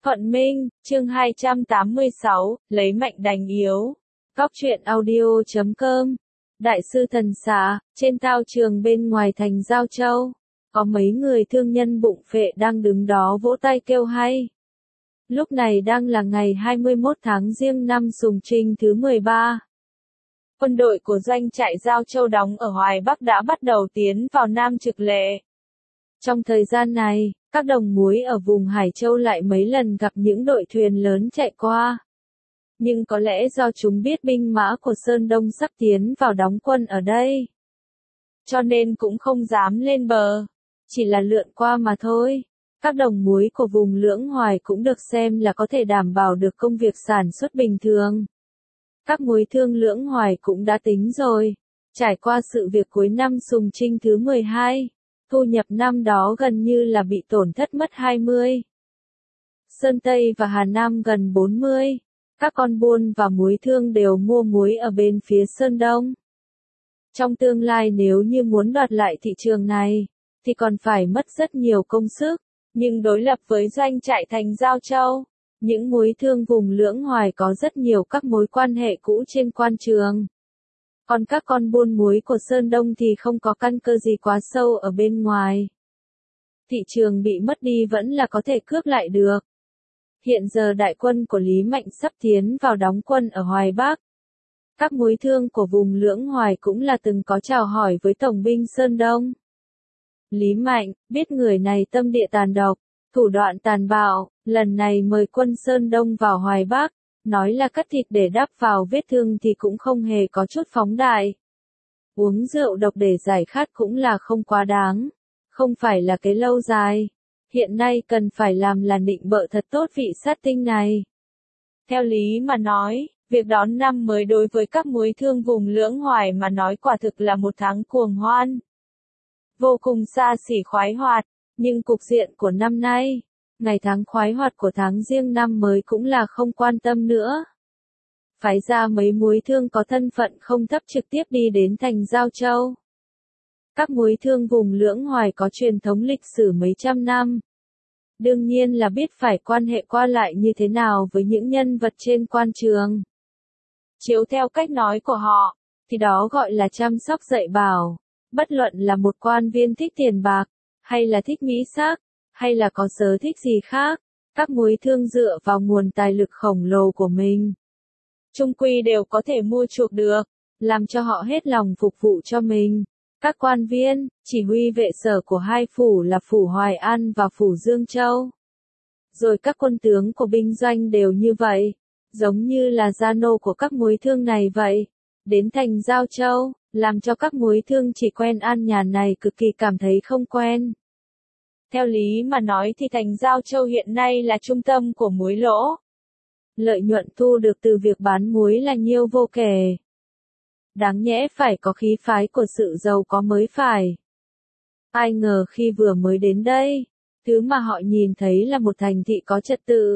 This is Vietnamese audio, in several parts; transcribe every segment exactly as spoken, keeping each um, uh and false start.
Thuận Minh, chương hai trăm tám mươi sáu, lấy mạnh đánh yếu. Góc truyện audio chấm com. Đại sư thần xạ, trên thao trường bên ngoài thành Giao Châu, có mấy người thương nhân bụng phệ đang đứng đó vỗ tay kêu hay. Lúc này đang là ngày hai mươi mốt tháng Giêng năm Sùng Trinh thứ mười ba. Quân đội của doanh trại Giao Châu đóng ở Hoài Bắc đã bắt đầu tiến vào Nam Trực Lệ. Trong thời gian này, các đồng muối ở vùng Hải Châu lại mấy lần gặp những đội thuyền lớn chạy qua. Nhưng có lẽ do chúng biết binh mã của Sơn Đông sắp tiến vào đóng quân ở đây, cho nên cũng không dám lên bờ, chỉ là lượn qua mà thôi. Các đồng muối của vùng Lưỡng Hoài cũng được xem là có thể đảm bảo được công việc sản xuất bình thường. Các muối thương Lưỡng Hoài cũng đã tính rồi, trải qua sự việc cuối năm Sùng Trinh thứ mười hai. Thu nhập năm đó gần như là bị tổn thất mất hai mươi. Sơn Tây và Hà Nam gần bốn mươi. Các con buôn và muối thương đều mua muối ở bên phía Sơn Đông. Trong tương lai nếu như muốn đoạt lại thị trường này, thì còn phải mất rất nhiều công sức. Nhưng đối lập với doanh trại thành Giao Châu, những muối thương vùng Lưỡng Hoài có rất nhiều các mối quan hệ cũ trên quan trường. Còn các con buôn muối của Sơn Đông thì không có căn cơ gì quá sâu ở bên ngoài. Thị trường bị mất đi vẫn là có thể cướp lại được. Hiện giờ đại quân của Lý Mạnh sắp tiến vào đóng quân ở Hoài Bắc. Các muối thương của vùng Lưỡng Hoài cũng là từng có chào hỏi với Tổng binh Sơn Đông. Lý Mạnh, biết người này tâm địa tàn độc, thủ đoạn tàn bạo, lần này mời quân Sơn Đông vào Hoài Bắc. Nói là cắt thịt để đắp vào vết thương thì cũng không hề có chút phóng đại. Uống rượu độc để giải khát cũng là không quá đáng. Không phải là cái lâu dài. Hiện nay cần phải làm là nịnh bợ thật tốt vị sát tinh này. Theo lý mà nói, việc đón năm mới đối với các muối thương vùng Lưỡng Hoài mà nói quả thực là một tháng cuồng hoan. Vô cùng xa xỉ khoái hoạt, nhưng cục diện của năm nay, ngày tháng khoái hoạt của tháng Giêng năm mới cũng là không quan tâm nữa. Phái ra mấy muối thương có thân phận không thấp trực tiếp đi đến thành Giao Châu. Các muối thương vùng Lưỡng Hoài có truyền thống lịch sử mấy trăm năm. Đương nhiên là biết phải quan hệ qua lại như thế nào với những nhân vật trên quan trường. Chiếu theo cách nói của họ, thì đó gọi là chăm sóc dạy bảo. Bất luận là một quan viên thích tiền bạc, hay là thích mỹ sắc, hay là có sở thích gì khác, các muối thương dựa vào nguồn tài lực khổng lồ của mình, chung quy đều có thể mua chuộc được, làm cho họ hết lòng phục vụ cho mình. Các quan viên, chỉ huy vệ sở của hai phủ là phủ Hoài An và phủ Dương Châu. Rồi các quân tướng của binh doanh đều như vậy, giống như là gia nô của các muối thương này vậy. Đến thành Giao Châu, làm cho các muối thương chỉ quen an nhàn này cực kỳ cảm thấy không quen. Theo lý mà nói thì thành Giao Châu hiện nay là trung tâm của muối lỗ. Lợi nhuận thu được từ việc bán muối là nhiêu vô kể. Đáng nhẽ phải có khí phái của sự giàu có mới phải. Ai ngờ khi vừa mới đến đây, thứ mà họ nhìn thấy là một thành thị có trật tự,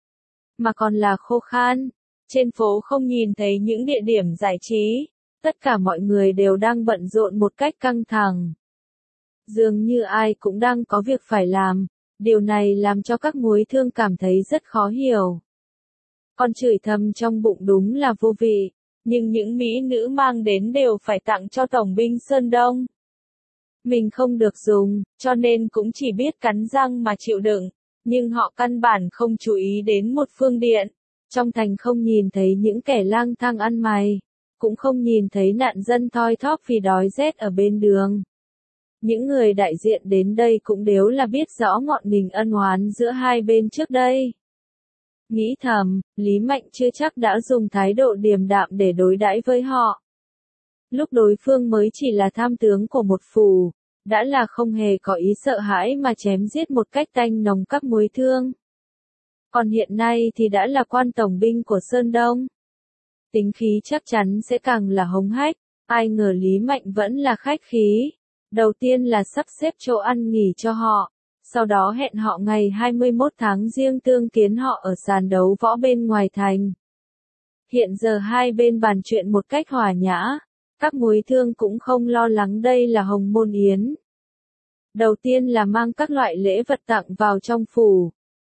mà còn là khô khan. Trên phố không nhìn thấy những địa điểm giải trí, tất cả mọi người đều đang bận rộn một cách căng thẳng. Dường như ai cũng đang có việc phải làm, điều này làm cho các muối thương cảm thấy rất khó hiểu. Con chửi thầm trong bụng đúng là vô vị, nhưng những mỹ nữ mang đến đều phải tặng cho Tổng binh Sơn Đông. Mình không được dùng, cho nên cũng chỉ biết cắn răng mà chịu đựng, nhưng họ căn bản không chú ý đến một phương diện. Trong thành không nhìn thấy những kẻ lang thang ăn mày, cũng không nhìn thấy nạn dân thoi thóp vì đói rét ở bên đường. Những người đại diện đến đây cũng đều là biết rõ ngọn ngành ân oán giữa hai bên trước đây. Nghĩ thầm, Lý Mạnh chưa chắc đã dùng thái độ điềm đạm để đối đãi với họ. Lúc đối phương mới chỉ là tham tướng của một phủ, đã là không hề có ý sợ hãi mà chém giết một cách tanh nồng các muối thương. Còn hiện nay thì đã là quan tổng binh của Sơn Đông. Tính khí chắc chắn sẽ càng là hống hách, ai ngờ Lý Mạnh vẫn là khách khí. Đầu tiên là sắp xếp chỗ ăn nghỉ cho họ, sau đó hẹn họ ngày hai mươi mốt tháng Giêng tương kiến họ ở sàn đấu võ bên ngoài thành. Hiện giờ hai bên bàn chuyện một cách hòa nhã, các muối thương cũng không lo lắng đây là hồng môn yến. Đầu tiên là mang các loại lễ vật tặng vào trong phủ.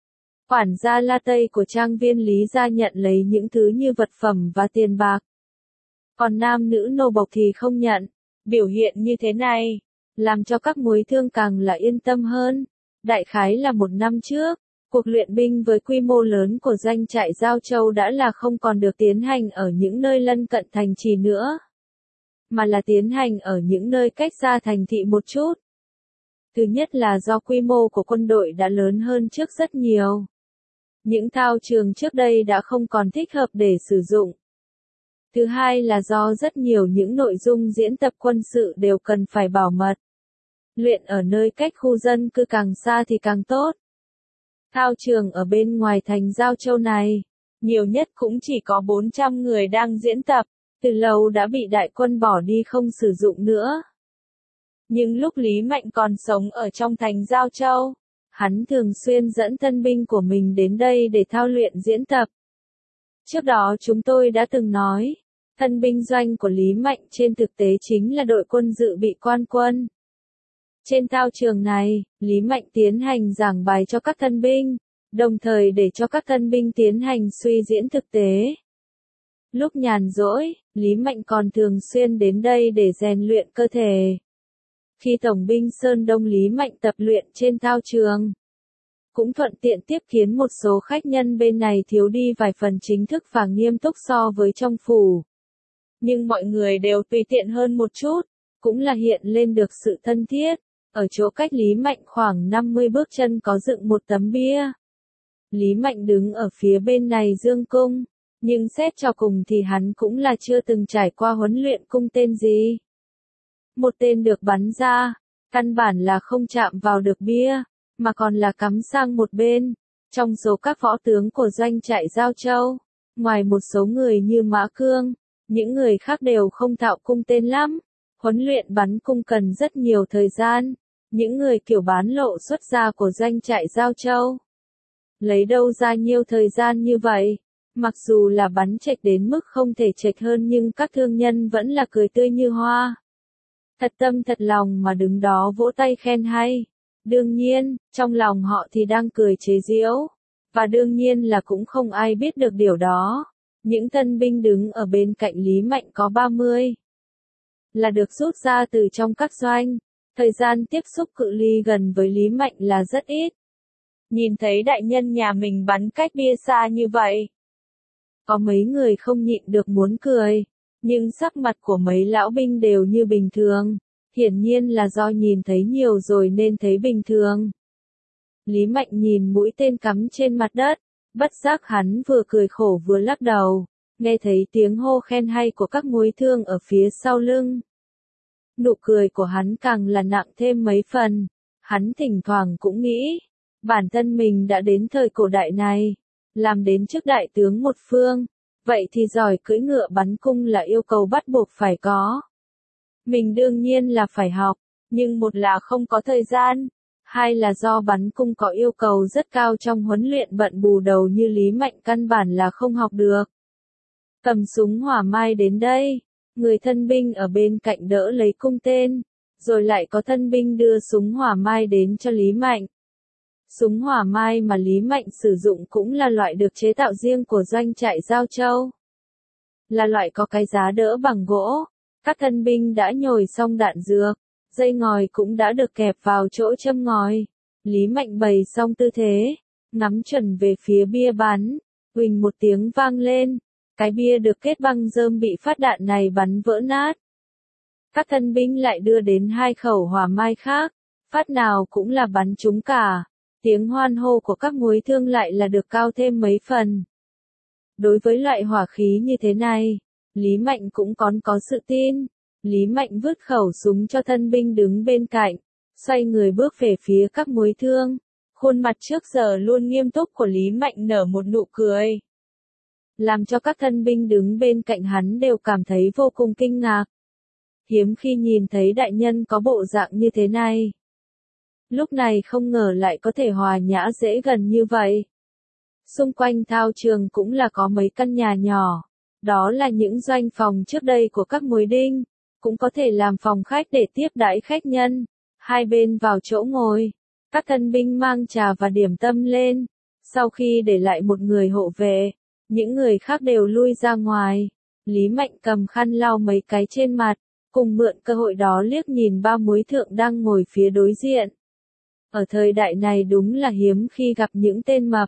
Quản gia La Tây của trang viên Lý gia nhận lấy những thứ như vật phẩm và tiền bạc. Còn nam nữ nô bộc thì không nhận. Biểu hiện như thế này, làm cho các mối thương càng là yên tâm hơn. Đại khái là một năm trước, cuộc luyện binh với quy mô lớn của doanh trại Giao Châu đã là không còn được tiến hành ở những nơi lân cận thành trì nữa, mà là tiến hành ở những nơi cách xa thành thị một chút. Thứ nhất là do quy mô của quân đội đã lớn hơn trước rất nhiều. Những thao trường trước đây đã không còn thích hợp để sử dụng. Thứ hai là do rất nhiều những nội dung diễn tập quân sự đều cần phải bảo mật. Luyện ở nơi cách khu dân cư càng xa thì càng tốt. Thao trường ở bên ngoài thành Giao Châu này, nhiều nhất cũng chỉ có bốn trăm người đang diễn tập, từ lâu đã bị đại quân bỏ đi không sử dụng nữa. Nhưng lúc Lý Mạnh còn sống ở trong thành Giao Châu, hắn thường xuyên dẫn thân binh của mình đến đây để thao luyện diễn tập. Trước đó chúng tôi đã từng nói, thân binh doanh của Lý Mạnh trên thực tế chính là đội quân dự bị quan quân. Trên thao trường này, Lý Mạnh tiến hành giảng bài cho các thân binh, đồng thời để cho các thân binh tiến hành suy diễn thực tế. Lúc nhàn rỗi, Lý Mạnh còn thường xuyên đến đây để rèn luyện cơ thể. Khi Tổng binh Sơn Đông Lý Mạnh tập luyện trên thao trường, cũng thuận tiện tiếp kiến một số khách nhân bên này thiếu đi vài phần chính thức và nghiêm túc so với trong phủ. Nhưng mọi người đều tùy tiện hơn một chút, cũng là hiện lên được sự thân thiết. Ở chỗ cách Lý Mạnh khoảng năm mươi bước chân có dựng một tấm bia. Lý Mạnh đứng ở phía bên này dương cung, nhưng xét cho cùng thì hắn cũng là chưa từng trải qua huấn luyện cung tên gì. Một tên được bắn ra, căn bản là không chạm vào được bia, mà còn là cắm sang một bên. Trong số các võ tướng của doanh trại Giao Châu, ngoài một số người như Mã Cương, những người khác đều không thạo cung tên lắm. Huấn luyện bắn cung cần rất nhiều thời gian. Những người kiểu bán lộ xuất gia của doanh trại Giao Châu, lấy đâu ra nhiều thời gian như vậy? Mặc dù là bắn chệch đến mức không thể chệch hơn nhưng các thương nhân vẫn là cười tươi như hoa. Thật tâm thật lòng mà đứng đó vỗ tay khen hay. Đương nhiên, trong lòng họ thì đang cười chế giễu. Và đương nhiên là cũng không ai biết được điều đó. Những tân binh đứng ở bên cạnh Lý Mạnh có ba mươi. Là được rút ra từ trong các doanh. Thời gian tiếp xúc cự ly gần với Lý Mạnh là rất ít. Nhìn thấy đại nhân nhà mình bắn cách bia xa như vậy, có mấy người không nhịn được muốn cười, nhưng sắc mặt của mấy lão binh đều như bình thường, hiển nhiên là do nhìn thấy nhiều rồi nên thấy bình thường. Lý Mạnh nhìn mũi tên cắm trên mặt đất, bất giác hắn vừa cười khổ vừa lắc đầu, nghe thấy tiếng hô khen hay của các mối thương ở phía sau lưng. Nụ cười của hắn càng là nặng thêm mấy phần, hắn thỉnh thoảng cũng nghĩ, bản thân mình đã đến thời cổ đại này, làm đến chức đại tướng một phương, vậy thì giỏi cưỡi ngựa bắn cung là yêu cầu bắt buộc phải có. Mình đương nhiên là phải học, nhưng một là không có thời gian, hai là do bắn cung có yêu cầu rất cao trong huấn luyện bận bù đầu như Lý Mạnh căn bản là không học được. Cầm súng hỏa mai đến đây. Người thân binh ở bên cạnh đỡ lấy cung tên, rồi lại có thân binh đưa súng hỏa mai đến cho Lý Mạnh. Súng hỏa mai mà Lý Mạnh sử dụng cũng là loại được chế tạo riêng của doanh trại Giao Châu. Là loại có cái giá đỡ bằng gỗ, các thân binh đã nhồi xong đạn dược, dây ngòi cũng đã được kẹp vào chỗ châm ngòi. Lý Mạnh bày xong tư thế, ngắm chuẩn về phía bia bắn, huỳnh một tiếng vang lên. Cái bia được kết băng rơm bị phát đạn này bắn vỡ nát. Các thân binh lại đưa đến hai khẩu hỏa mai khác, phát nào cũng là bắn trúng cả. Tiếng hoan hô của các mối thương lại là được cao thêm mấy phần. Đối với loại hỏa khí như thế này, Lý Mạnh cũng còn có sự tin. Lý Mạnh vứt khẩu súng cho thân binh đứng bên cạnh, xoay người bước về phía các mối thương. Khuôn mặt trước giờ luôn nghiêm túc của Lý Mạnh nở một nụ cười, làm cho các thân binh đứng bên cạnh hắn đều cảm thấy vô cùng kinh ngạc. Hiếm khi nhìn thấy đại nhân có bộ dạng như thế này. Lúc này không ngờ lại có thể hòa nhã dễ gần như vậy. Xung quanh thao trường cũng là có mấy căn nhà nhỏ. Đó là những doanh phòng trước đây của các mối đinh. Cũng có thể làm phòng khách để tiếp đãi khách nhân. Hai bên vào chỗ ngồi. Các thân binh mang trà và điểm tâm lên. Sau khi để lại một người hộ vệ, những người khác đều lui ra ngoài. Lý Mạnh cầm khăn lau mấy cái trên mặt, cùng mượn cơ hội đó liếc nhìn ba múi thượng đang ngồi phía đối diện. Ở thời đại này đúng là hiếm khi gặp những tên mập.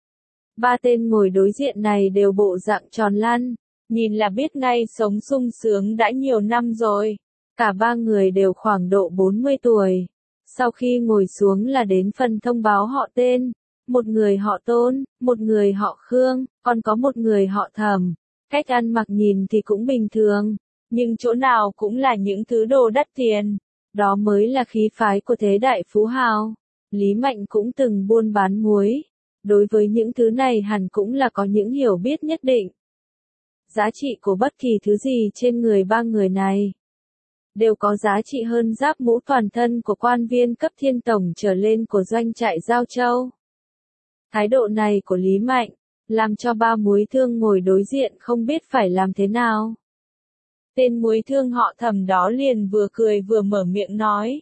Ba tên ngồi đối diện này đều bộ dạng tròn lăn, nhìn là biết ngay sống sung sướng đã nhiều năm rồi. Cả ba người đều khoảng độ bốn mươi tuổi. Sau khi ngồi xuống là đến phần thông báo họ tên. Một người họ Tôn, một người họ Khương, còn có một người họ Thẩm. Cách ăn mặc nhìn thì cũng bình thường, nhưng chỗ nào cũng là những thứ đồ đắt tiền. Đó mới là khí phái của thế đại phú hào. Lý Mạnh cũng từng buôn bán muối. Đối với những thứ này hẳn cũng là có những hiểu biết nhất định. Giá trị của bất kỳ thứ gì trên người ba người này đều có giá trị hơn giáp mũ toàn thân của quan viên cấp thiên tổng trở lên của doanh trại Giao Châu. Thái độ này của Lý Mạnh làm cho ba múi thương ngồi đối diện không biết phải làm thế nào. Tên múi thương họ Thẩm đó liền vừa cười vừa mở miệng nói: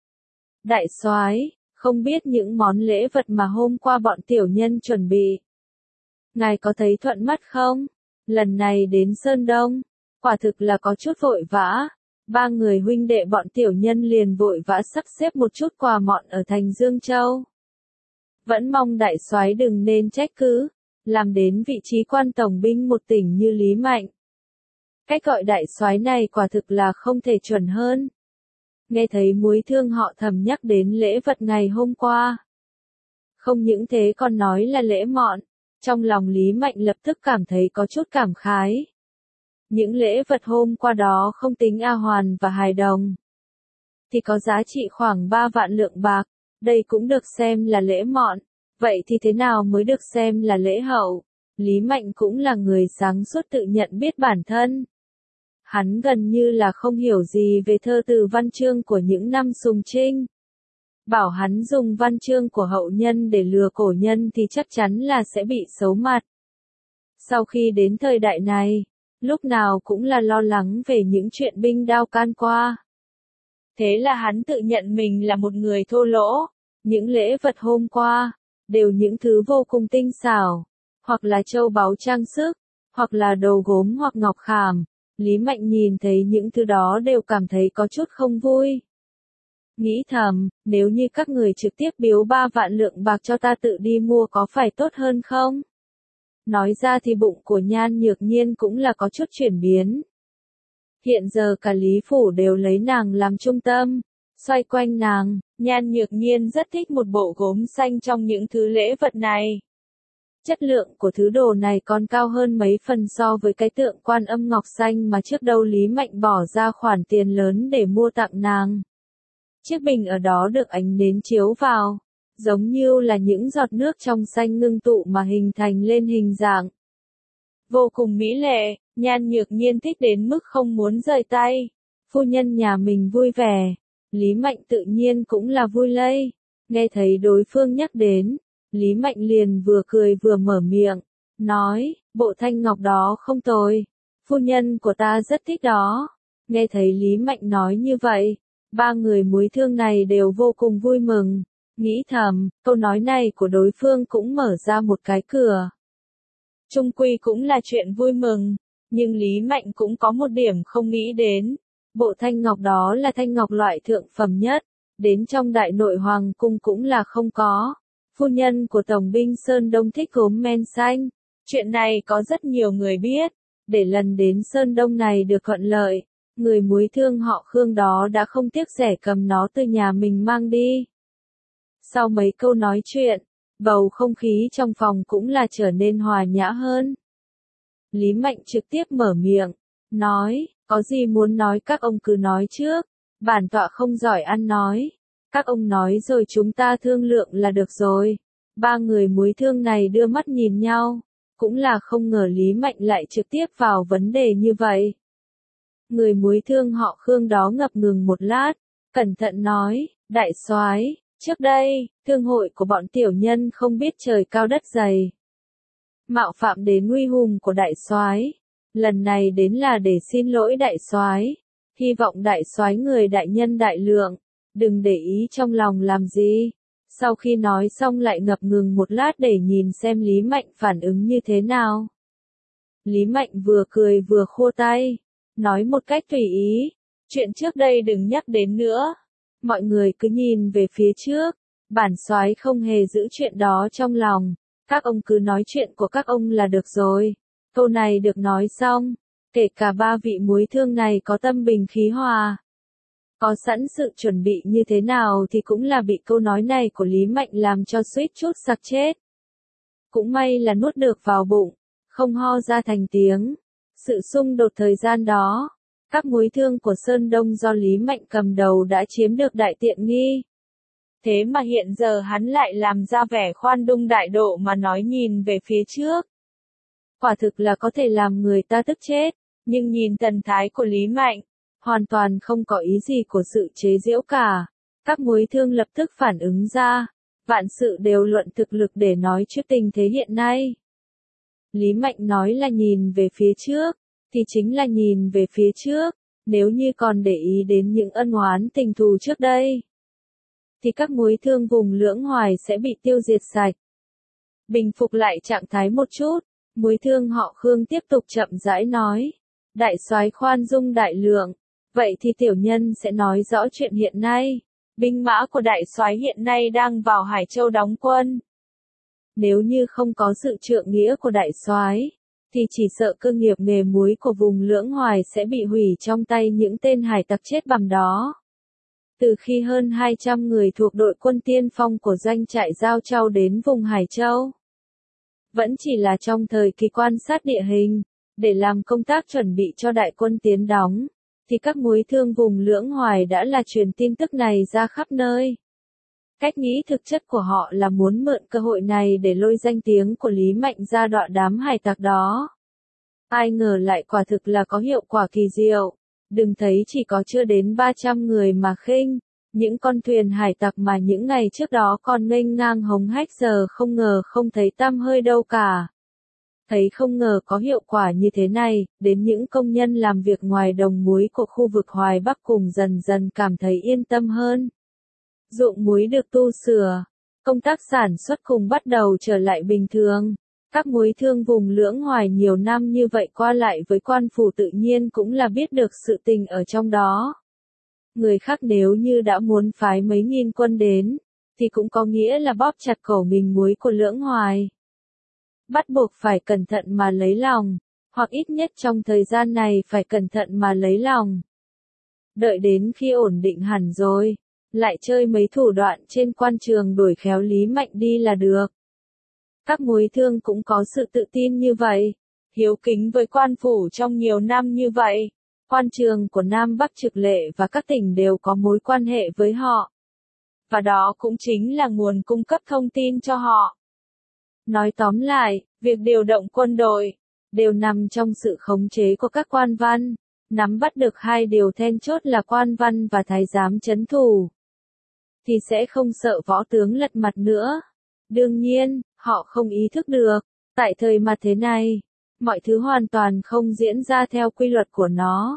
Đại soái, không biết những món lễ vật mà hôm qua bọn tiểu nhân chuẩn bị, ngài có thấy thuận mắt không? Lần này đến Sơn Đông, quả thực là có chút vội vã. Ba người huynh đệ bọn tiểu nhân liền vội vã sắp xếp một chút quà mọn ở thành Dương Châu. Vẫn mong đại soái đừng nên trách cứ, làm đến vị trí quan tổng binh một tỉnh như Lý Mạnh. Cách gọi đại soái này quả thực là không thể chuẩn hơn. Nghe thấy múi thương họ Thẩm nhắc đến lễ vật ngày hôm qua. Không những thế còn nói là lễ mọn, trong lòng Lý Mạnh lập tức cảm thấy có chút cảm khái. Những lễ vật hôm qua đó không tính A Hoàn và hài đồng, thì có giá trị khoảng ba vạn lượng bạc, đây cũng được xem là lễ mọn, vậy thì thế nào mới được xem là lễ hậu? Lý Mạnh cũng là người sáng suốt tự nhận biết bản thân. Hắn gần như là không hiểu gì về thơ từ văn chương của những năm Sùng Trinh. Bảo hắn dùng văn chương của hậu nhân để lừa cổ nhân thì chắc chắn là sẽ bị xấu mặt. Sau khi đến thời đại này, lúc nào cũng là lo lắng về những chuyện binh đao can qua. Thế là hắn tự nhận mình là một người thô lỗ. Những lễ vật hôm qua, đều những thứ vô cùng tinh xảo, hoặc là châu báu trang sức, hoặc là đồ gốm hoặc ngọc khảm. Lý Mạnh nhìn thấy những thứ đó đều cảm thấy có chút không vui. Nghĩ thầm, nếu như các người trực tiếp biếu ba vạn lượng bạc cho ta tự đi mua có phải tốt hơn không? Nói ra thì bụng của Nhan Nhược Nhiên cũng là có chút chuyển biến. Hiện giờ cả Lý Phủ đều lấy nàng làm trung tâm, xoay quanh nàng. Nhan Nhược Nhiên rất thích một bộ gốm xanh trong những thứ lễ vật này. Chất lượng của thứ đồ này còn cao hơn mấy phần so với cái tượng Quan Âm ngọc xanh mà trước đâu Lý Mạnh bỏ ra khoản tiền lớn để mua tặng nàng. Chiếc bình ở đó được ánh nến chiếu vào, giống như là những giọt nước trong xanh ngưng tụ mà hình thành lên hình dạng. Vô cùng mỹ lệ, Nhan Nhược Nhiên thích đến mức không muốn rời tay. Phu nhân nhà mình vui vẻ, Lý Mạnh tự nhiên cũng là vui lây. Nghe thấy đối phương nhắc đến, Lý Mạnh liền vừa cười vừa mở miệng, nói, bộ thanh ngọc đó không tồi, phu nhân của ta rất thích đó. Nghe thấy Lý Mạnh nói như vậy, ba người múi thương này đều vô cùng vui mừng, nghĩ thầm, câu nói này của đối phương cũng mở ra một cái cửa. Chung quy cũng là chuyện vui mừng, nhưng Lý Mạnh cũng có một điểm không nghĩ đến. Bộ thanh ngọc đó là thanh ngọc loại thượng phẩm nhất, đến trong đại nội hoàng cung cũng là không có. Phu nhân của Tổng binh Sơn Đông thích gốm men xanh. Chuyện này có rất nhiều người biết. Để lần đến Sơn Đông này được thuận lợi, người múi thương họ Khương đó đã không tiếc rẻ cầm nó từ nhà mình mang đi. Sau mấy câu nói chuyện, bầu không khí trong phòng cũng là trở nên hòa nhã hơn. Lý Mạnh trực tiếp mở miệng, nói, có gì muốn nói các ông cứ nói trước, bản tọa không giỏi ăn nói. Các ông nói rồi chúng ta thương lượng là được rồi. Ba người múi thương này đưa mắt nhìn nhau, cũng là không ngờ Lý Mạnh lại trực tiếp vào vấn đề như vậy. Người múi thương họ Khương đó ngập ngừng một lát, cẩn thận nói, đại soái, trước đây, thương hội của bọn tiểu nhân không biết trời cao đất dày, mạo phạm đến uy hùng của đại soái, lần này đến là để xin lỗi đại soái, hy vọng đại soái người đại nhân đại lượng, đừng để ý trong lòng làm gì. Sau khi nói xong lại ngập ngừng một lát để nhìn xem Lý Mạnh phản ứng như thế nào. Lý Mạnh vừa cười vừa khua tay, nói một cách tùy ý, chuyện trước đây đừng nhắc đến nữa. Mọi người cứ nhìn về phía trước, bản soái không hề giữ chuyện đó trong lòng, các ông cứ nói chuyện của các ông là được rồi. Câu này được nói xong, kể cả ba vị muối thương này có tâm bình khí hòa, có sẵn sự chuẩn bị như thế nào thì cũng là bị câu nói này của Lý Mạnh làm cho suýt chút sặc chết. Cũng may là nuốt được vào bụng, không ho ra thành tiếng. Sự xung đột thời gian đó, các muối thương của Sơn Đông do Lý Mạnh cầm đầu đã chiếm được đại tiện nghi. Thế mà hiện giờ hắn lại làm ra vẻ khoan dung đại độ mà nói nhìn về phía trước. Quả thực là có thể làm người ta tức chết, nhưng nhìn thần thái của Lý Mạnh, hoàn toàn không có ý gì của sự chế giễu cả. Các muối thương lập tức phản ứng ra, vạn sự đều luận thực lực để nói trước tình thế hiện nay. Lý Mạnh nói là nhìn về phía trước, thì chính là nhìn về phía trước, nếu như còn để ý đến những ân oán tình thù trước đây, thì các muối thương vùng Lưỡng Hoài sẽ bị tiêu diệt sạch. Bình phục lại trạng thái một chút, muối thương họ Khương tiếp tục chậm rãi nói, đại soái khoan dung đại lượng, vậy thì tiểu nhân sẽ nói rõ chuyện hiện nay. Binh mã của đại soái hiện nay đang vào Hải Châu đóng quân. Nếu như không có sự trượng nghĩa của đại soái, thì chỉ sợ cơ nghiệp nghề muối của vùng Lưỡng Hoài sẽ bị hủy trong tay những tên hải tặc chết bầm đó. Từ khi hơn hai trăm người thuộc đội quân tiên phong của doanh trại Giao Châu đến vùng Hải Châu, vẫn chỉ là trong thời kỳ quan sát địa hình, để làm công tác chuẩn bị cho đại quân tiến đóng, thì các muối thương vùng Lưỡng Hoài đã là truyền tin tức này ra khắp nơi. Cách nghĩ thực chất của họ là muốn mượn cơ hội này để lôi danh tiếng của Lý Mạnh ra đọa đám hải tặc đó. Ai ngờ lại quả thực là có hiệu quả kỳ diệu. Đừng thấy chỉ có chưa đến ba trăm người mà khinh, những con thuyền hải tặc mà những ngày trước đó còn nghênh ngang hống hách giờ không ngờ không thấy tăm hơi đâu cả. Thấy không ngờ có hiệu quả như thế này, đến những công nhân làm việc ngoài đồng muối của khu vực Hoài Bắc cùng dần dần cảm thấy yên tâm hơn. Ruộng muối được tu sửa, công tác sản xuất cùng bắt đầu trở lại bình thường. Các muối thương vùng Lưỡng Hoài nhiều năm như vậy qua lại với quan phủ tự nhiên cũng là biết được sự tình ở trong đó. Người khác nếu như đã muốn phái mấy nghìn quân đến, thì cũng có nghĩa là bóp chặt cổ mình muối của Lưỡng Hoài. Bắt buộc phải cẩn thận mà lấy lòng, hoặc ít nhất trong thời gian này phải cẩn thận mà lấy lòng. Đợi đến khi ổn định hẳn rồi, lại chơi mấy thủ đoạn trên quan trường đuổi khéo Lý Mạnh đi là được. Các muối thương cũng có sự tự tin như vậy, hiếu kính với quan phủ trong nhiều năm như vậy. Quan trường của Nam Bắc Trực Lệ và các tỉnh đều có mối quan hệ với họ. Và đó cũng chính là nguồn cung cấp thông tin cho họ. Nói tóm lại, việc điều động quân đội, đều nằm trong sự khống chế của các quan văn, nắm bắt được hai điều then chốt là quan văn và thái giám trấn thủ, thì sẽ không sợ võ tướng lật mặt nữa. Đương nhiên, họ không ý thức được, tại thời mặt thế này, mọi thứ hoàn toàn không diễn ra theo quy luật của nó.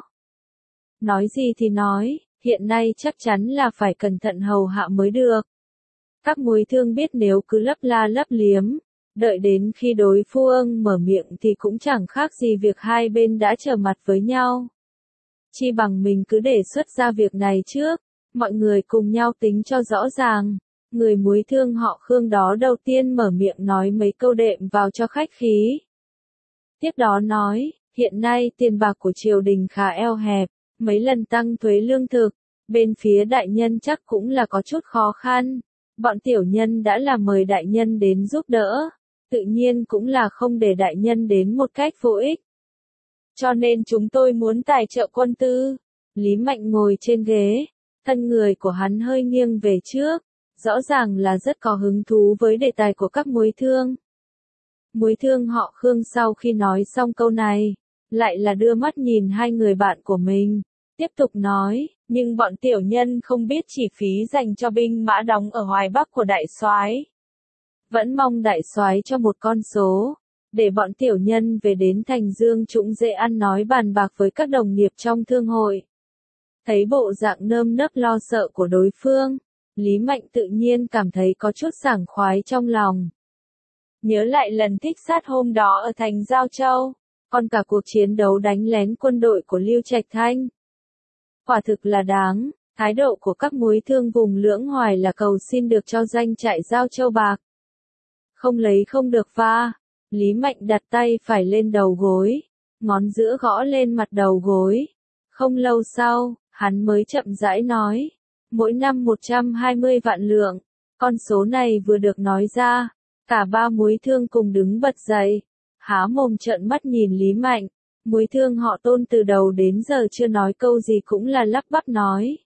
Nói gì thì nói, hiện nay chắc chắn là phải cẩn thận hầu hạ mới được. Các muối thương biết nếu cứ lấp la lấp liếm, đợi đến khi đối phương mở miệng thì cũng chẳng khác gì việc hai bên đã trở mặt với nhau. Chi bằng mình cứ đề xuất ra việc này trước, mọi người cùng nhau tính cho rõ ràng. Người muối thương họ Khương đó đầu tiên mở miệng nói mấy câu đệm vào cho khách khí. Tiếp đó nói, hiện nay tiền bạc của triều đình khá eo hẹp, mấy lần tăng thuế lương thực, bên phía đại nhân chắc cũng là có chút khó khăn. Bọn tiểu nhân đã là mời đại nhân đến giúp đỡ, tự nhiên cũng là không để đại nhân đến một cách vô ích. Cho nên chúng tôi muốn tài trợ quân tư. Lý Mạnh ngồi trên ghế, thân người của hắn hơi nghiêng về trước, rõ ràng là rất có hứng thú với đề tài của các muối thương. Muối thương họ Khương sau khi nói xong câu này, lại là đưa mắt nhìn hai người bạn của mình, tiếp tục nói, nhưng bọn tiểu nhân không biết chi phí dành cho binh mã đóng ở Hoài Bắc của đại soái. Vẫn mong đại soái cho một con số, để bọn tiểu nhân về đến thành Dương Trũng dễ ăn nói bàn bạc với các đồng nghiệp trong thương hội. Thấy bộ dạng nơm nớp lo sợ của đối phương, Lý Mạnh tự nhiên cảm thấy có chút sảng khoái trong lòng. Nhớ lại lần thích sát hôm đó ở thành Giao Châu, còn cả cuộc chiến đấu đánh lén quân đội của Lưu Trạch Thanh. Quả thực là đáng, thái độ của các múi thương vùng Lưỡng Hoài là cầu xin được cho danh trại Giao Châu bạc. Không lấy không được va. Lý Mạnh đặt tay phải lên đầu gối, ngón giữa gõ lên mặt đầu gối. Không lâu sau, hắn mới chậm rãi nói, mỗi năm một trăm hai mươi vạn lượng, con số này vừa được nói ra, cả ba múi thương cùng đứng bật dậy, há mồm trợn mắt nhìn Lý Mạnh. Múi thương họ Tôn từ đầu đến giờ chưa nói câu gì cũng là lắp bắp nói.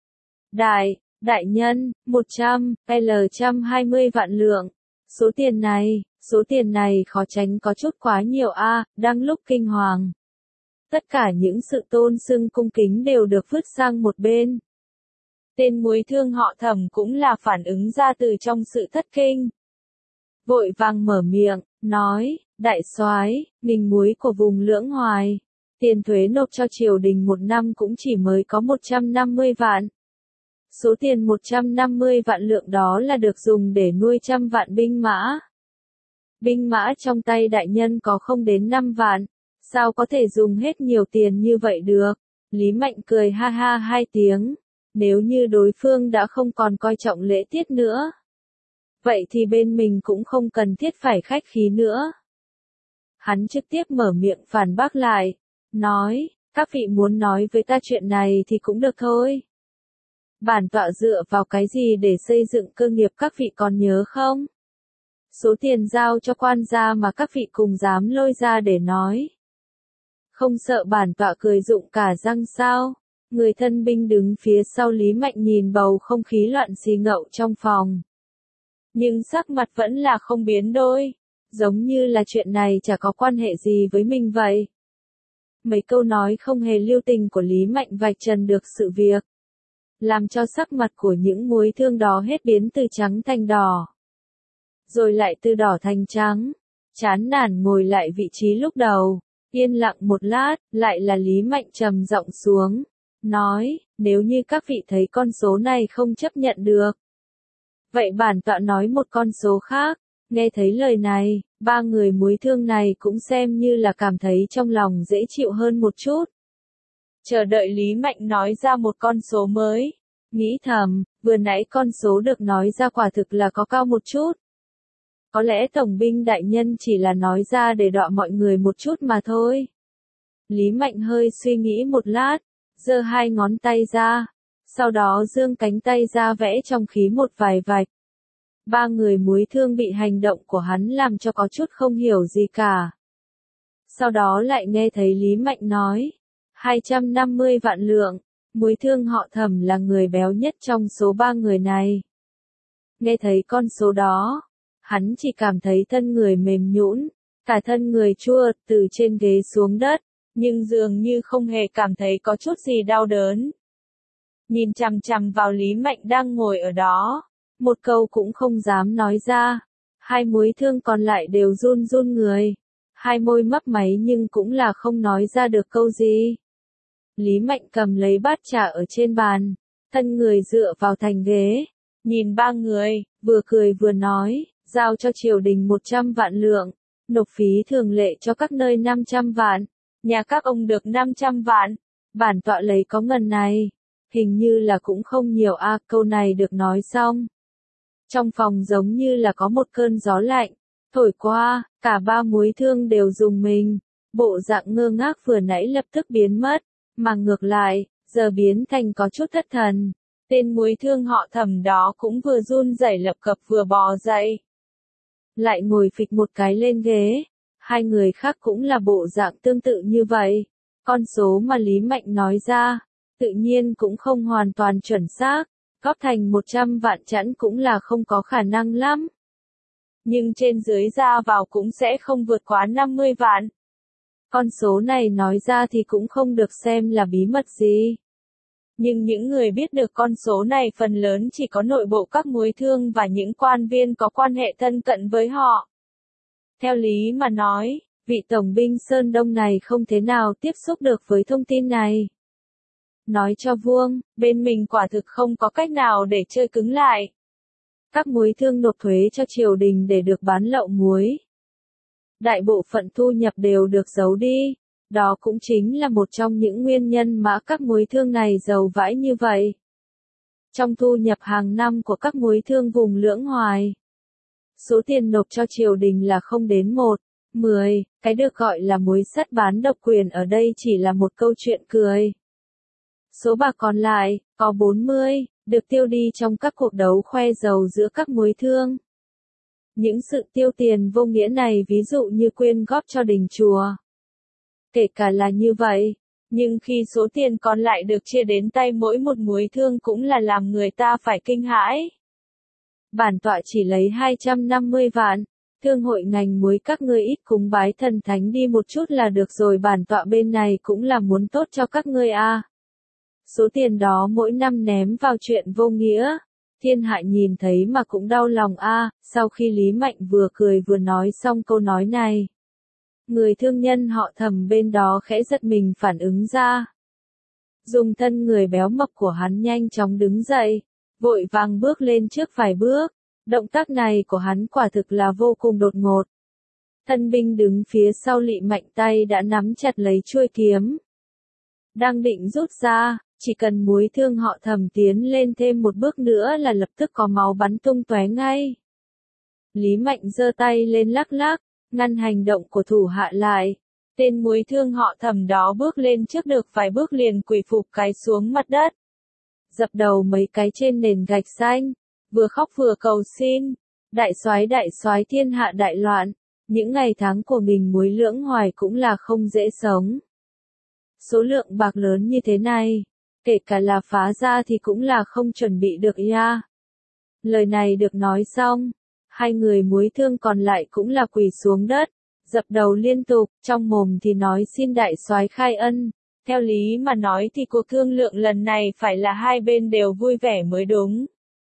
Đại, đại nhân, một trăm, L trăm hai mươi vạn lượng. Số tiền này, số tiền này khó tránh có chút quá nhiều a, à, đang lúc kinh hoàng. Tất cả những sự tôn xưng cung kính đều được vứt sang một bên. Tên múi thương họ Thẩm cũng là phản ứng ra từ trong sự thất kinh. Vội vàng mở miệng, nói, đại soái, nghìn múi của vùng Lưỡng Hoài, tiền thuế nộp cho triều đình một năm cũng chỉ mới có một trăm năm mươi vạn. Số tiền một trăm năm mươi vạn lượng đó là được dùng để nuôi trăm vạn binh mã. Binh mã trong tay đại nhân có không đến năm vạn, sao có thể dùng hết nhiều tiền như vậy được? Lý Mạnh cười ha ha hai tiếng, nếu như đối phương đã không còn coi trọng lễ tiết nữa, vậy thì bên mình cũng không cần thiết phải khách khí nữa. Hắn trực tiếp mở miệng phản bác lại, nói, các vị muốn nói với ta chuyện này thì cũng được thôi. Bản tọa dựa vào cái gì để xây dựng cơ nghiệp các vị còn nhớ không? Số tiền giao cho quan gia mà các vị cùng dám lôi ra để nói. Không sợ bản tọa cười rụng cả răng sao? Người thân binh đứng phía sau Lý Mạnh nhìn bầu không khí loạn xì ngậu trong phòng. Nhưng sắc mặt vẫn là không biến đổi, giống như là chuyện này chả có quan hệ gì với mình vậy. Mấy câu nói không hề lưu tình của Lý Mạnh vạch trần được sự việc, làm cho sắc mặt của những múi thương đó hết biến từ trắng thành đỏ, rồi lại từ đỏ thành trắng, chán nản ngồi lại vị trí lúc đầu, yên lặng một lát, lại là Lý Mạnh trầm giọng xuống, nói, nếu như các vị thấy con số này không chấp nhận được, vậy bản tọa nói một con số khác. Nghe thấy lời này, ba người múi thương này cũng xem như là cảm thấy trong lòng dễ chịu hơn một chút. Chờ đợi Lý Mạnh nói ra một con số mới, nghĩ thầm, vừa nãy con số được nói ra quả thực là có cao một chút. Có lẽ tổng binh đại nhân chỉ là nói ra để đọ mọi người một chút mà thôi. Lý Mạnh hơi suy nghĩ một lát, giơ hai ngón tay ra, sau đó giương cánh tay ra vẽ trong khí một vài vạch. Ba người múi thương bị hành động của hắn làm cho có chút không hiểu gì cả. Sau đó lại nghe thấy Lý Mạnh nói, hai trăm năm mươi vạn lượng, múi thương họ Thẩm là người béo nhất trong số ba người này. Nghe thấy con số đó, hắn chỉ cảm thấy thân người mềm nhũn, cả thân người chua từ trên ghế xuống đất, nhưng dường như không hề cảm thấy có chút gì đau đớn. Nhìn chằm chằm vào Lý Mạnh đang ngồi ở đó, một câu cũng không dám nói ra. Hai múi thương còn lại đều run run người, hai môi mấp máy nhưng cũng là không nói ra được câu gì. Lý Mạnh cầm lấy bát trà ở trên bàn, thân người dựa vào thành ghế, nhìn ba người, vừa cười vừa nói, giao cho triều đình một trăm vạn lượng, nộp phí thường lệ cho các nơi năm trăm vạn, nhà các ông được năm trăm vạn, bản tọa lấy có ngần này, hình như là cũng không nhiều a. À, câu này được nói xong, trong phòng giống như là có một cơn gió lạnh thổi qua, cả ba múi thương đều rùng mình, bộ dạng ngơ ngác vừa nãy lập tức biến mất, mà ngược lại, giờ biến thành có chút thất thần. Tên múi thương họ Thẩm đó cũng vừa run rẩy lập cập vừa bò dậy, lại ngồi phịch một cái lên ghế. Hai người khác cũng là bộ dạng tương tự như vậy. Con số mà Lý Mạnh nói ra, tự nhiên cũng không hoàn toàn chuẩn xác, góp thành một trăm vạn chẵn cũng là không có khả năng lắm. Nhưng trên dưới ra vào cũng sẽ không vượt quá năm mươi vạn. Con số này nói ra thì cũng không được xem là bí mật gì. Nhưng những người biết được con số này phần lớn chỉ có nội bộ các múi thương và những quan viên có quan hệ thân cận với họ. Theo lý mà nói, vị tổng binh Sơn Đông này không thế nào tiếp xúc được với thông tin này. nói cho vuông, bên mình quả thực không có cách nào để chơi cứng lại. Các muối thương nộp thuế cho triều đình để được bán lậu muối. Đại bộ phận thu nhập đều được giấu đi. Đó cũng chính là một trong những nguyên nhân mà các muối thương này giàu vãi như vậy. Trong thu nhập hàng năm của các muối thương vùng Lưỡng Hoài, số tiền nộp cho triều đình là không đến một, mười, cái được gọi là muối sắt bán độc quyền ở đây chỉ là một câu chuyện cười. Số bạc còn lại, có bốn mươi, được tiêu đi trong các cuộc đấu khoe giàu giữa các muối thương. Những sự tiêu tiền vô nghĩa này ví dụ như quyên góp cho đình chùa. Kể cả là như vậy, nhưng khi số tiền còn lại được chia đến tay mỗi một muối thương cũng là làm người ta phải kinh hãi. Bản tọa chỉ lấy hai trăm năm mươi vạn, thương hội ngành muối các ngươi ít cúng bái thần thánh đi một chút là được rồi, bản tọa bên này cũng là muốn tốt cho các ngươi a. À. Số tiền đó mỗi năm ném vào chuyện vô nghĩa, thiên hạ nhìn thấy mà cũng đau lòng a. À. Sau khi Lý Mạnh vừa cười vừa nói xong câu nói này, người thương nhân họ Thẩm bên đó khẽ giật mình phản ứng ra. Dùng thân người béo mập của hắn nhanh chóng đứng dậy, vội vàng bước lên trước vài bước. Động tác này của hắn quả thực là vô cùng đột ngột. Thân binh đứng phía sau Lý Mạnh tay đã nắm chặt lấy chuôi kiếm. Đang định rút ra, chỉ cần muối thương họ Thẩm tiến lên thêm một bước nữa là lập tức có máu bắn tung tóe ngay. Lý Mạnh giơ tay lên lắc lắc, ngăn hành động của thủ hạ lại. Tên muối thương họ Thẩm đó bước lên trước được vài bước liền quỳ phục cái xuống mặt đất. Dập đầu mấy cái trên nền gạch xanh, vừa khóc vừa cầu xin. Đại soái đại soái thiên hạ đại loạn, những ngày tháng của mình muối Lưỡng Hoài cũng là không dễ sống. Số lượng bạc lớn như thế này, kể cả là phá ra thì cũng là không chuẩn bị được ya. Lời này được nói xong, hai người muối thương còn lại cũng là quỳ xuống đất, dập đầu liên tục, trong mồm thì nói xin đại soái khai ân. Theo lý mà nói thì cuộc thương lượng lần này phải là hai bên đều vui vẻ mới đúng.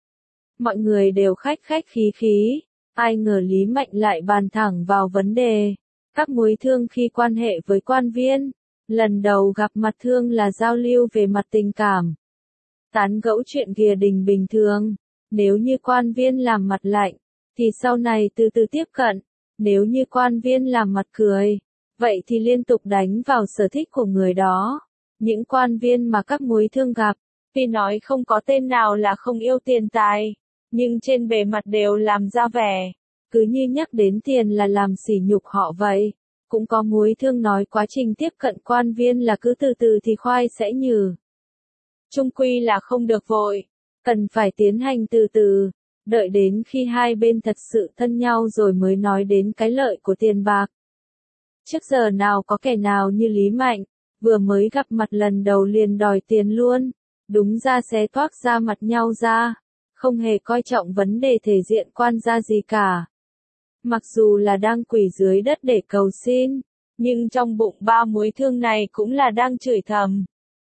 Mọi người đều khách khách khí khí, ai ngờ Lý Mạnh lại bàn thẳng vào vấn đề. Các muối thương khi quan hệ với quan viên, lần đầu gặp mặt thương là giao lưu về mặt tình cảm. Tán gẫu chuyện gìa đình bình thường, nếu như quan viên làm mặt lạnh, thì sau này từ từ tiếp cận, nếu như quan viên làm mặt cười, vậy thì liên tục đánh vào sở thích của người đó. Những quan viên mà các muối thương gặp, tuy nói không có tên nào là không yêu tiền tài, nhưng trên bề mặt đều làm ra vẻ, cứ như nhắc đến tiền là làm sỉ nhục họ vậy. Cũng có muối thương nói quá trình tiếp cận quan viên là cứ từ từ thì khoai sẽ nhừ. Chung quy là không được vội, cần phải tiến hành từ từ, đợi đến khi hai bên thật sự thân nhau rồi mới nói đến cái lợi của tiền bạc. Trước giờ nào có kẻ nào như Lý Mạnh, vừa mới gặp mặt lần đầu liền đòi tiền luôn, đúng ra xé toác ra mặt nhau ra, không hề coi trọng vấn đề thể diện quan gia gì cả. Mặc dù là đang quỳ dưới đất để cầu xin, nhưng trong bụng ba muối thương này cũng là đang chửi thầm.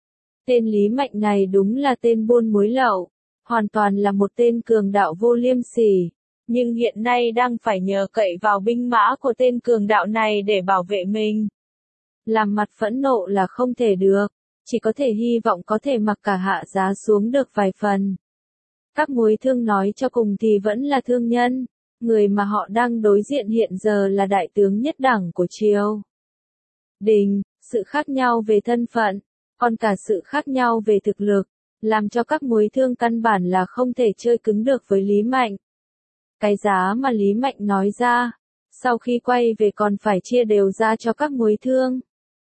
Tên Lý Mạnh này đúng là tên buôn muối lậu, hoàn toàn là một tên cường đạo vô liêm sỉ, nhưng hiện nay đang phải nhờ cậy vào binh mã của tên cường đạo này để bảo vệ mình. Làm mặt phẫn nộ là không thể được, chỉ có thể hy vọng có thể mặc cả hạ giá xuống được vài phần. Các muối thương nói cho cùng thì vẫn là thương nhân. Người mà họ đang đối diện hiện giờ là đại tướng nhất đẳng của triều đình, sự khác nhau về thân phận, còn cả sự khác nhau về thực lực, làm cho các muối thương căn bản là không thể chơi cứng được với Lý Mạnh. Cái giá mà Lý Mạnh nói ra, sau khi quay về còn phải chia đều ra cho các muối thương.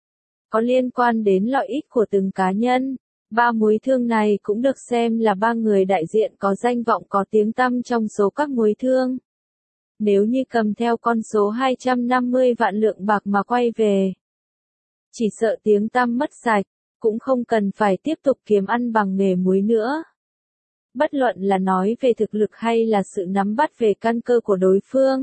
Có liên quan đến lợi ích của từng cá nhân, ba muối thương này cũng được xem là ba người đại diện có danh vọng có tiếng tăm trong số các muối thương. Nếu như cầm theo con số hai trăm năm mươi vạn lượng bạc mà quay về, chỉ sợ tiếng tăm mất sạch, cũng không cần phải tiếp tục kiếm ăn bằng nghề muối nữa. Bất luận là nói về thực lực hay là sự nắm bắt về căn cơ của đối phương,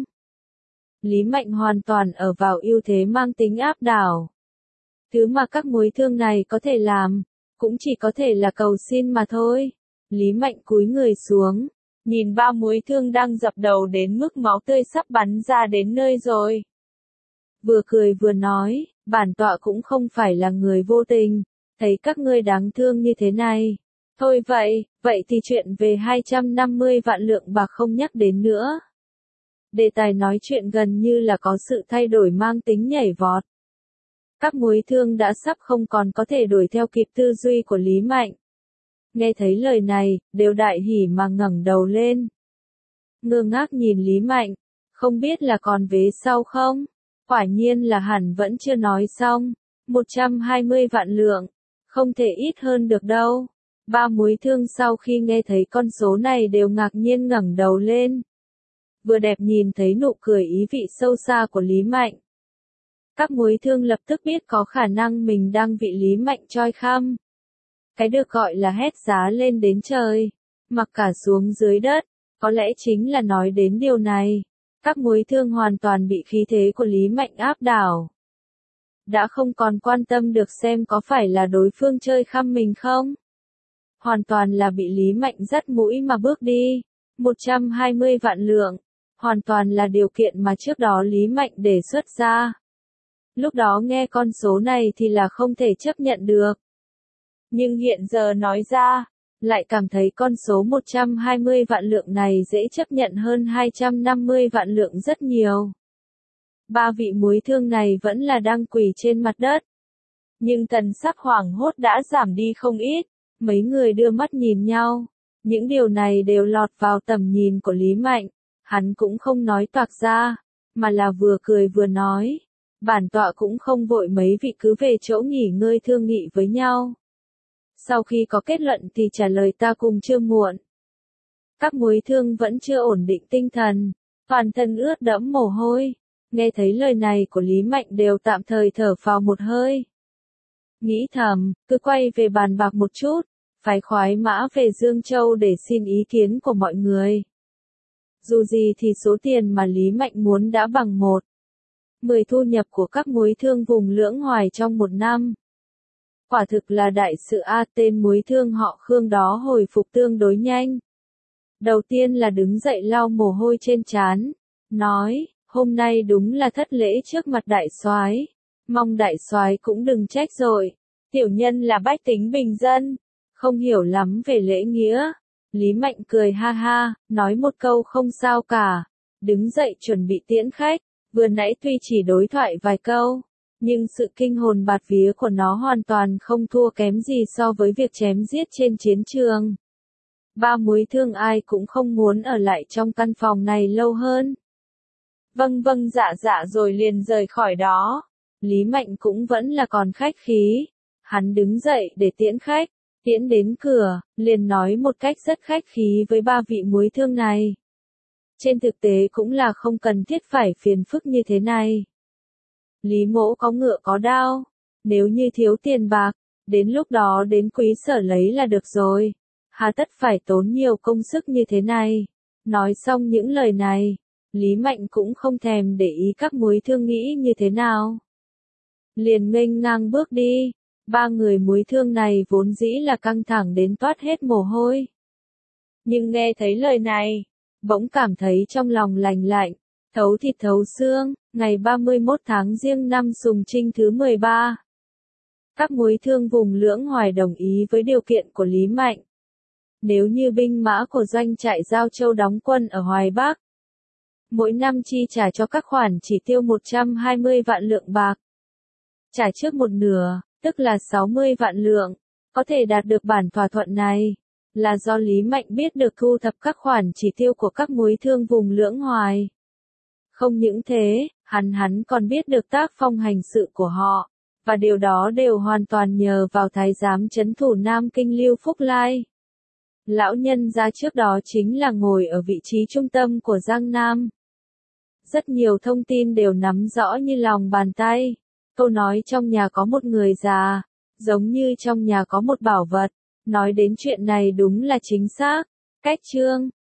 Lý Mạnh hoàn toàn ở vào ưu thế mang tính áp đảo. Thứ mà các muối thương này có thể làm, cũng chỉ có thể là cầu xin mà thôi. Lý Mạnh cúi người xuống, nhìn ba muối thương đang dập đầu đến mức máu tươi sắp bắn ra đến nơi rồi. Vừa cười vừa nói, bản tọa cũng không phải là người vô tình, thấy các ngươi đáng thương như thế này. Thôi vậy, vậy thì chuyện về hai trăm năm mươi vạn lượng bạc không nhắc đến nữa. Đề tài nói chuyện gần như là có sự thay đổi mang tính nhảy vọt. Các múi thương đã sắp không còn có thể đuổi theo kịp tư duy của Lý Mạnh. Nghe thấy lời này, đều đại hỉ mà ngẩng đầu lên. Ngơ ngác nhìn Lý Mạnh, không biết là còn vế sau không? Quả nhiên là hẳn vẫn chưa nói xong. một trăm hai mươi vạn lượng, không thể ít hơn được đâu. Ba múi thương sau khi nghe thấy con số này đều ngạc nhiên ngẩng đầu lên. Vừa đẹp nhìn thấy nụ cười ý vị sâu xa của Lý Mạnh. Các múi thương lập tức biết có khả năng mình đang bị Lý Mạnh choi khăm. Cái được gọi là hét giá lên đến trời, mặc cả xuống dưới đất, có lẽ chính là nói đến điều này. Các múi thương hoàn toàn bị khí thế của Lý Mạnh áp đảo. Đã không còn quan tâm được xem có phải là đối phương chơi khăm mình không. Hoàn toàn là bị Lý Mạnh dắt mũi mà bước đi. một trăm hai mươi vạn lượng, hoàn toàn là điều kiện mà trước đó Lý Mạnh đề xuất ra. Lúc đó nghe con số này thì là không thể chấp nhận được. Nhưng hiện giờ nói ra, lại cảm thấy con số một trăm hai mươi vạn lượng này dễ chấp nhận hơn hai trăm năm mươi vạn lượng rất nhiều. Ba vị múi thương này vẫn là đang quỳ trên mặt đất. Nhưng tần sắc hoảng hốt đã giảm đi không ít, mấy người đưa mắt nhìn nhau. Những điều này đều lọt vào tầm nhìn của Lý Mạnh, hắn cũng không nói toạc ra, mà là vừa cười vừa nói. Bản tọa cũng không vội, mấy vị cứ về chỗ nghỉ ngơi thương nghị với nhau. Sau khi có kết luận thì trả lời ta cùng chưa muộn. Các múi thương vẫn chưa ổn định tinh thần, toàn thân ướt đẫm mồ hôi. Nghe thấy lời này của Lý Mạnh đều tạm thời thở phào một hơi. Nghĩ thầm, cứ quay về bàn bạc một chút, phải khoái mã về Dương Châu để xin ý kiến của mọi người. Dù gì thì số tiền mà Lý Mạnh muốn đã bằng một mười thu nhập của các múi thương vùng Lưỡng Hoài trong một năm. Quả thực là đại sự a. Tên múi thương họ Khương đó hồi phục tương đối nhanh. Đầu tiên là đứng dậy lau mồ hôi trên trán, nói, hôm nay đúng là thất lễ trước mặt đại soái, mong đại soái cũng đừng trách rồi. Tiểu nhân là bách tính bình dân, không hiểu lắm về lễ nghĩa. Lý Mạnh cười ha ha, nói một câu không sao cả, đứng dậy chuẩn bị tiễn khách. Vừa nãy tuy chỉ đối thoại vài câu, nhưng sự kinh hồn bạt vía của nó hoàn toàn không thua kém gì so với việc chém giết trên chiến trường. Ba múi thương ai cũng không muốn ở lại trong căn phòng này lâu hơn. Vâng vâng dạ dạ rồi liền rời khỏi đó. Lý Mạnh cũng vẫn là còn khách khí. Hắn đứng dậy để tiễn khách, tiễn đến cửa, liền nói một cách rất khách khí với ba vị múi thương này. Trên thực tế cũng là không cần thiết phải phiền phức như thế này. Lý mỗ có ngựa có đao, nếu như thiếu tiền bạc, đến lúc đó đến quý sở lấy là được rồi. Hà tất phải tốn nhiều công sức như thế này. Nói xong những lời này, Lý Mạnh cũng không thèm để ý các múi thương nghĩ như thế nào. Liền nghênh ngang bước đi. Ba người múi thương này vốn dĩ là căng thẳng đến toát hết mồ hôi. Nhưng nghe thấy lời này, bỗng cảm thấy trong lòng lành lạnh, thấu thịt thấu xương. Ngày ba mươi mốt tháng Giêng năm Sùng Trinh thứ mười ba. Các múi thương vùng Lưỡng Hoài đồng ý với điều kiện của Lý Mạnh. Nếu như binh mã của doanh trại Giao Châu đóng quân ở Hoài Bắc, mỗi năm chi trả cho các khoản chỉ tiêu một trăm hai mươi vạn lượng bạc. Trả trước một nửa, tức là sáu mươi vạn lượng, có thể đạt được bản thỏa thuận này, là do Lý Mạnh biết được thu thập các khoản chỉ tiêu của các múi thương vùng Lưỡng Hoài. Không những thế, hắn hắn còn biết được tác phong hành sự của họ, và điều đó đều hoàn toàn nhờ vào thái giám trấn thủ Nam Kinh Lưu Phúc Lai. Lão nhân gia trước đó chính là ngồi ở vị trí trung tâm của Giang Nam. Rất nhiều thông tin đều nắm rõ như lòng bàn tay. Câu nói trong nhà có một người già, giống như trong nhà có một bảo vật. Nói đến chuyện này đúng là chính xác. Cách chương